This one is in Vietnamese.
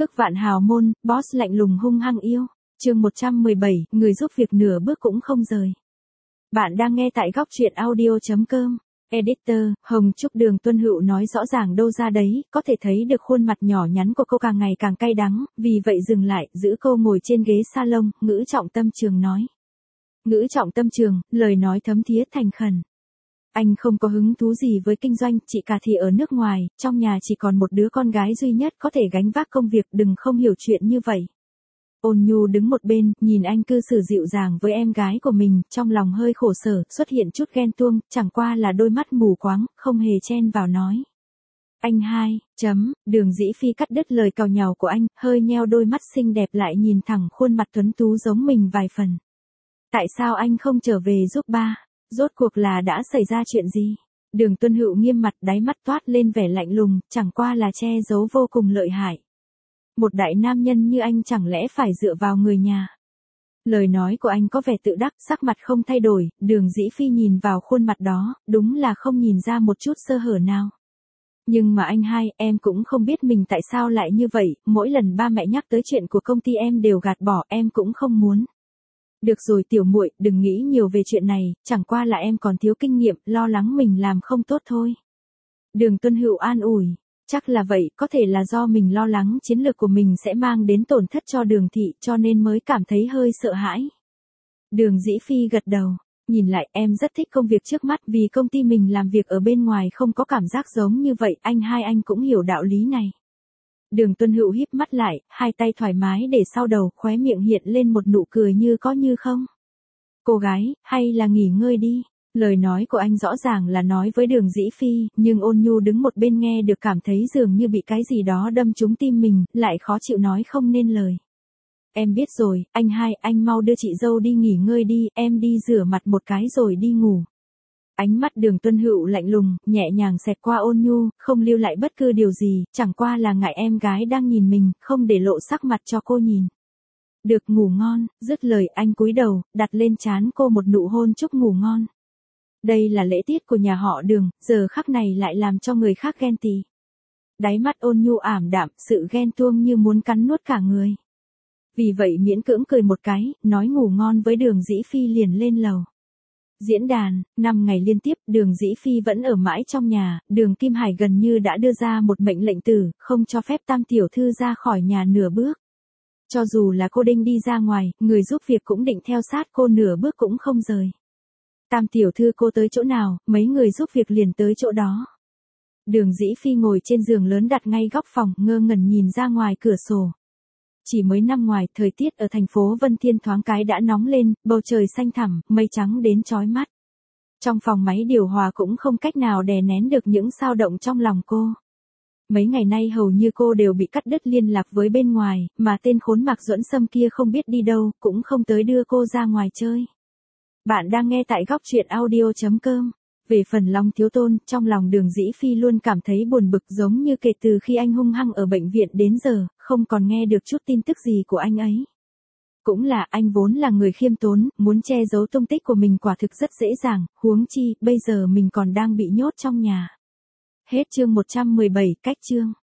Ức vạn hào môn, boss lạnh lùng hung hăng yêu. Chương 117, người giúp việc nửa bước cũng không rời. Bạn đang nghe tại góc truyện audio.com. Editor, Hồng Trúc Đường Tuân Hữu nói rõ ràng đâu ra đấy, có thể thấy được khuôn mặt nhỏ nhắn của cô càng ngày càng cay đắng, vì vậy dừng lại, giữ cô ngồi trên ghế salon, ngữ trọng tâm trường nói. Ngữ trọng tâm trường, lời nói thấm thía thành khẩn. Anh không có hứng thú gì với kinh doanh, chị cả thì ở nước ngoài, trong nhà chỉ còn một đứa con gái duy nhất có thể gánh vác công việc, đừng không hiểu chuyện như vậy. Ôn Nhu đứng một bên, nhìn anh cư xử dịu dàng với em gái của mình, trong lòng hơi khổ sở, xuất hiện chút ghen tuông, chẳng qua là đôi mắt mù quáng, không hề chen vào nói. Anh hai, Đường Dĩ Phi cắt đứt lời càu nhàu của anh, hơi nheo đôi mắt xinh đẹp lại nhìn thẳng khuôn mặt tuấn tú giống mình vài phần. Tại sao anh không trở về giúp ba? Rốt cuộc là đã xảy ra chuyện gì? Đường Tuân Hữu nghiêm mặt, đáy mắt toát lên vẻ lạnh lùng, chẳng qua là che giấu vô cùng lợi hại. Một đại nam nhân như anh chẳng lẽ phải dựa vào người nhà? Lời nói của anh có vẻ tự đắc, sắc mặt không thay đổi, Đường Dĩ Phi nhìn vào khuôn mặt đó, đúng là không nhìn ra một chút sơ hở nào. Nhưng mà anh hai, em cũng không biết mình tại sao lại như vậy, mỗi lần ba mẹ nhắc tới chuyện của công ty em đều gạt bỏ, em cũng không muốn. Được rồi tiểu muội, đừng nghĩ nhiều về chuyện này, chẳng qua là em còn thiếu kinh nghiệm, lo lắng mình làm không tốt thôi. Đường Tuân Hữu an ủi, chắc là vậy, có thể là do mình lo lắng chiến lược của mình sẽ mang đến tổn thất cho Đường thị, cho nên mới cảm thấy hơi sợ hãi. Đường Dĩ Phi gật đầu, nhìn lại em rất thích công việc trước mắt vì công ty mình làm việc ở bên ngoài không có cảm giác giống như vậy, anh hai anh cũng hiểu đạo lý này. Đường Tuân Hữu híp mắt lại, hai tay thoải mái để sau đầu, khóe miệng hiện lên một nụ cười như có như không. Cô gái, hay là nghỉ ngơi đi. Lời nói của anh rõ ràng là nói với Đường Dĩ Phi, nhưng Ôn Nhu đứng một bên nghe được cảm thấy dường như bị cái gì đó đâm trúng tim mình, lại khó chịu nói không nên lời. Em biết rồi, anh hai, anh mau đưa chị dâu đi nghỉ ngơi đi, em đi rửa mặt một cái rồi đi ngủ. Ánh mắt Đường Tuân Hữu lạnh lùng, nhẹ nhàng xẹt qua Ôn Nhu, không lưu lại bất cứ điều gì, chẳng qua là ngại em gái đang nhìn mình, không để lộ sắc mặt cho cô nhìn. Được, ngủ ngon, dứt lời anh cúi đầu, đặt lên trán cô một nụ hôn chúc ngủ ngon. Đây là lễ tiết của nhà họ Đường, giờ khắc này lại làm cho người khác ghen tị. Đáy mắt Ôn Nhu ảm đạm, sự ghen tuông như muốn cắn nuốt cả người. Vì vậy miễn cưỡng cười một cái, nói ngủ ngon với Đường Dĩ Phi liền lên lầu. Diễn đàn, 5 ngày liên tiếp, Đường Dĩ Phi vẫn ở mãi trong nhà, Đường Kim Hải gần như đã đưa ra một mệnh lệnh tử, không cho phép Tam tiểu thư ra khỏi nhà nửa bước. Cho dù là cô Đinh đi ra ngoài, người giúp việc cũng định theo sát cô nửa bước cũng không rời. Tam tiểu thư cô tới chỗ nào, mấy người giúp việc liền tới chỗ đó. Đường Dĩ Phi ngồi trên giường lớn đặt ngay góc phòng, ngơ ngẩn nhìn ra ngoài cửa sổ. Chỉ mới năm ngoài, thời tiết ở thành phố Vân Thiên thoáng cái đã nóng lên, bầu trời xanh thẳm, mây trắng đến chói mắt. Trong phòng máy điều hòa cũng không cách nào đè nén được những xao động trong lòng cô. Mấy ngày nay hầu như cô đều bị cắt đứt liên lạc với bên ngoài, mà tên khốn Mạc Duẫn Sâm kia không biết đi đâu, cũng không tới đưa cô ra ngoài chơi. Bạn đang nghe tại góc truyện audio.com. Về phần Long Thiếu Tôn, trong lòng Đường Dĩ Phi luôn cảm thấy buồn bực giống như kể từ khi anh hung hăng ở bệnh viện đến giờ, không còn nghe được chút tin tức gì của anh ấy. Cũng là anh vốn là người khiêm tốn, muốn che giấu tung tích của mình quả thực rất dễ dàng, huống chi, bây giờ mình còn đang bị nhốt trong nhà. Hết chương 117, cách chương.